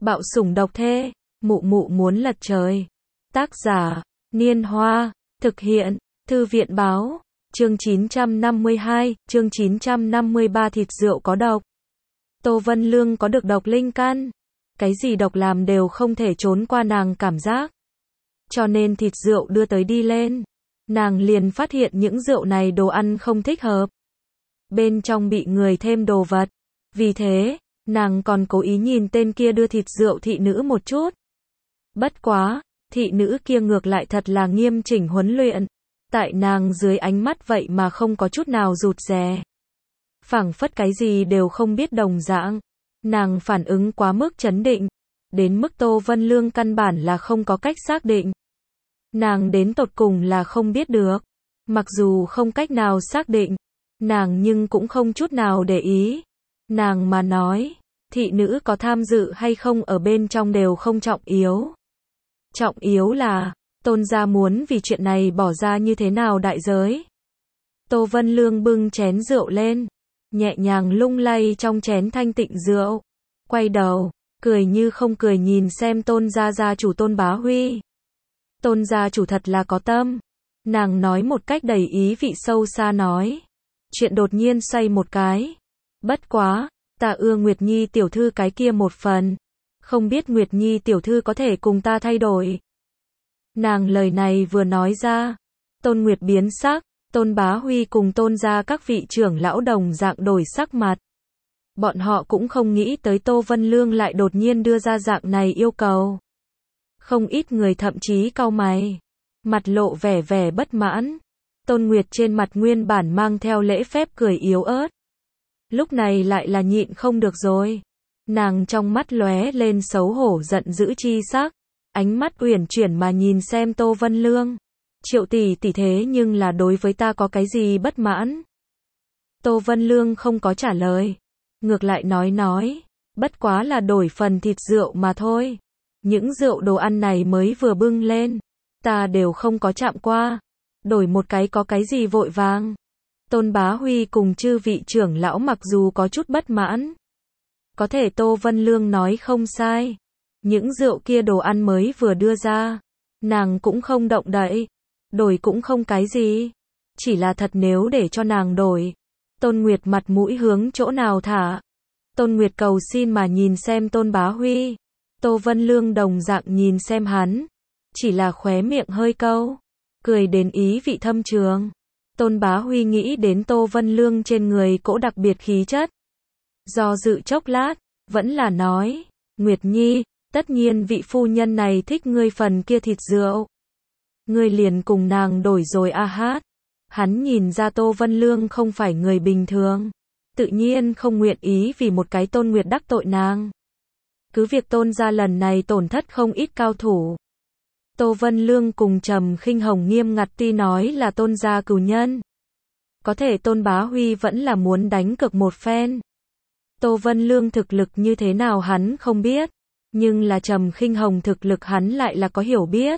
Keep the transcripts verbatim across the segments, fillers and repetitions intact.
Bạo sủng độc thê, mụ mụ muốn lật trời. Tác giả, Niên Hoa, thực hiện, Thư viện báo, chương chín trăm năm mươi hai, chương chín trăm năm mươi ba thịt rượu có độc. Tô Vân Lương có được độc linh căn. Cái gì độc làm đều không thể trốn qua nàng cảm giác. Cho nên thịt rượu đưa tới đi lên. Nàng liền phát hiện những rượu này đồ ăn không thích hợp. Bên trong bị người thêm đồ vật. Vì thế, nàng còn cố ý nhìn tên kia đưa thịt rượu thị nữ một chút. Bất quá, thị nữ kia ngược lại thật là nghiêm chỉnh huấn luyện. Tại nàng dưới ánh mắt vậy mà không có chút nào rụt rè. Phảng phất cái gì đều không biết đồng dạng. Nàng phản ứng quá mức chấn định. Đến mức Tô Vân Lương căn bản là không có cách xác định. Nàng đến tột cùng là không biết được. Mặc dù không cách nào xác định, nàng nhưng cũng không chút nào để ý. Nàng mà nói, thị nữ có tham dự hay không ở bên trong đều không trọng yếu. Trọng yếu là, Tôn gia muốn vì chuyện này bỏ ra như thế nào đại giới. Tô Vân Lương bưng chén rượu lên, nhẹ nhàng lung lay trong chén thanh tịnh rượu. Quay đầu, cười như không cười nhìn xem Tôn gia gia chủ Tôn Bá Huy. Tôn gia chủ thật là có tâm. Nàng nói một cách đầy ý vị sâu xa nói. Chuyện đột nhiên xoay một cái. Bất quá, ta ưa Nguyệt Nhi tiểu thư cái kia một phần. Không biết Nguyệt Nhi tiểu thư có thể cùng ta thay đổi. Nàng lời này vừa nói ra. Tôn Nguyệt biến sắc. Tôn Bá Huy cùng Tôn gia các vị trưởng lão đồng dạng đổi sắc mặt. Bọn họ cũng không nghĩ tới Tô Vân Lương lại đột nhiên đưa ra dạng này yêu cầu. Không ít người thậm chí cau mày. Mặt lộ vẻ vẻ bất mãn. Tôn Nguyệt trên mặt nguyên bản mang theo lễ phép cười yếu ớt. Lúc này lại là nhịn không được rồi. Nàng trong mắt lóe lên xấu hổ giận dữ chi sắc. Ánh mắt uyển chuyển mà nhìn xem Tô Vân Lương. Triệu tỷ tỷ thế nhưng là đối với ta có cái gì bất mãn? Tô Vân Lương không có trả lời. Ngược lại nói nói. Bất quá là đổi phần thịt rượu mà thôi. Những rượu đồ ăn này mới vừa bưng lên. Ta đều không có chạm qua. Đổi một cái có cái gì vội vàng. Tôn Bá Huy cùng chư vị trưởng lão mặc dù có chút bất mãn. Có thể Tô Vân Lương nói không sai. Những rượu kia đồ ăn mới vừa đưa ra. Nàng cũng không động đậy. Đổi cũng không cái gì. Chỉ là thật nếu để cho nàng đổi. Tôn Nguyệt mặt mũi hướng chỗ nào thả. Tôn Nguyệt cầu xin mà nhìn xem Tôn Bá Huy. Tô Vân Lương đồng dạng nhìn xem hắn. Chỉ là khóe miệng hơi câu. Cười đến ý vị thâm trường. Tôn Bá Huy nghĩ đến Tô Vân Lương trên người cỗ đặc biệt khí chất. Do dự chốc lát, vẫn là nói. Nguyệt Nhi, tất nhiên vị phu nhân này thích ngươi phần kia thịt rượu. Ngươi liền cùng nàng đổi rồi a hát. Hắn nhìn ra Tô Vân Lương không phải người bình thường. Tự nhiên không nguyện ý vì một cái Tôn Nguyệt đắc tội nàng. Cứ việc Tôn gia lần này tổn thất không ít cao thủ. Tô Vân Lương cùng Trầm Khinh Hồng nghiêm ngặt tuy nói là Tôn gia cửu nhân. Có thể Tôn Bá Huy vẫn là muốn đánh cược một phen. Tô Vân Lương thực lực như thế nào hắn không biết. Nhưng là Trầm Khinh Hồng thực lực hắn lại là có hiểu biết.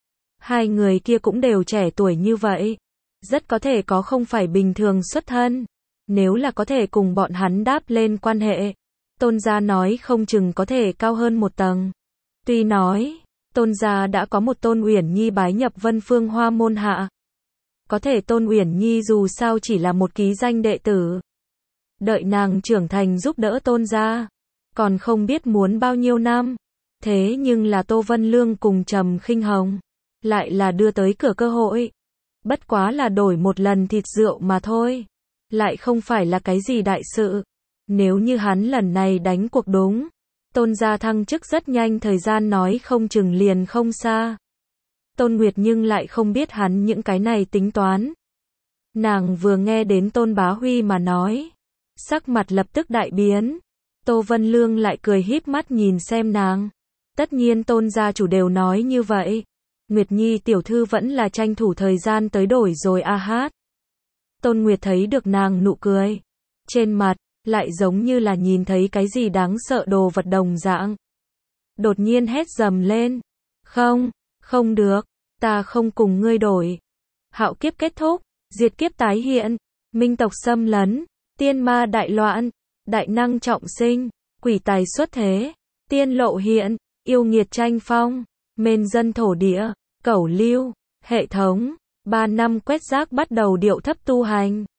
Hai người kia cũng đều trẻ tuổi như vậy. Rất có thể có không phải bình thường xuất thân. Nếu là có thể cùng bọn hắn đáp lên quan hệ. Tôn gia nói không chừng có thể cao hơn một tầng. Tuy nói, Tôn gia đã có một Tôn Uyển Nhi bái nhập Vân Phương Hoa môn hạ. Có thể Tôn Uyển Nhi dù sao chỉ là một ký danh đệ tử. Đợi nàng trưởng thành giúp đỡ Tôn gia. Còn không biết muốn bao nhiêu năm. Thế nhưng là Tô Vân Lương cùng Trầm Khinh Hồng. Lại là đưa tới cửa cơ hội. Bất quá là đổi một lần thịt rượu mà thôi. Lại không phải là cái gì đại sự. Nếu như hắn lần này đánh cuộc đúng. Tôn gia thăng chức rất nhanh thời gian nói không chừng liền không xa. Tôn Nguyệt nhưng lại không biết hắn những cái này tính toán. Nàng vừa nghe đến Tôn Bá Huy mà nói. Sắc mặt lập tức đại biến. Tô Vân Lương lại cười híp mắt nhìn xem nàng. Tất nhiên Tôn gia chủ đều nói như vậy. Nguyệt Nhi tiểu thư vẫn là tranh thủ thời gian tới đổi rồi a hát. Tôn Nguyệt thấy được nàng nụ cười. Trên mặt, lại giống như là nhìn thấy cái gì đáng sợ đồ vật đồng dạng. Đột nhiên hét dầm lên. Không, không được, ta không cùng ngươi đổi. Hạo kiếp kết thúc, diệt kiếp tái hiện, minh tộc xâm lấn, tiên ma đại loạn, đại năng trọng sinh, quỷ tài xuất thế. tiên lộ hiện, yêu nghiệt tranh phong, mên dân thổ địa, cẩu lưu, hệ thống, ba năm quét rác bắt đầu điệu thấp tu hành.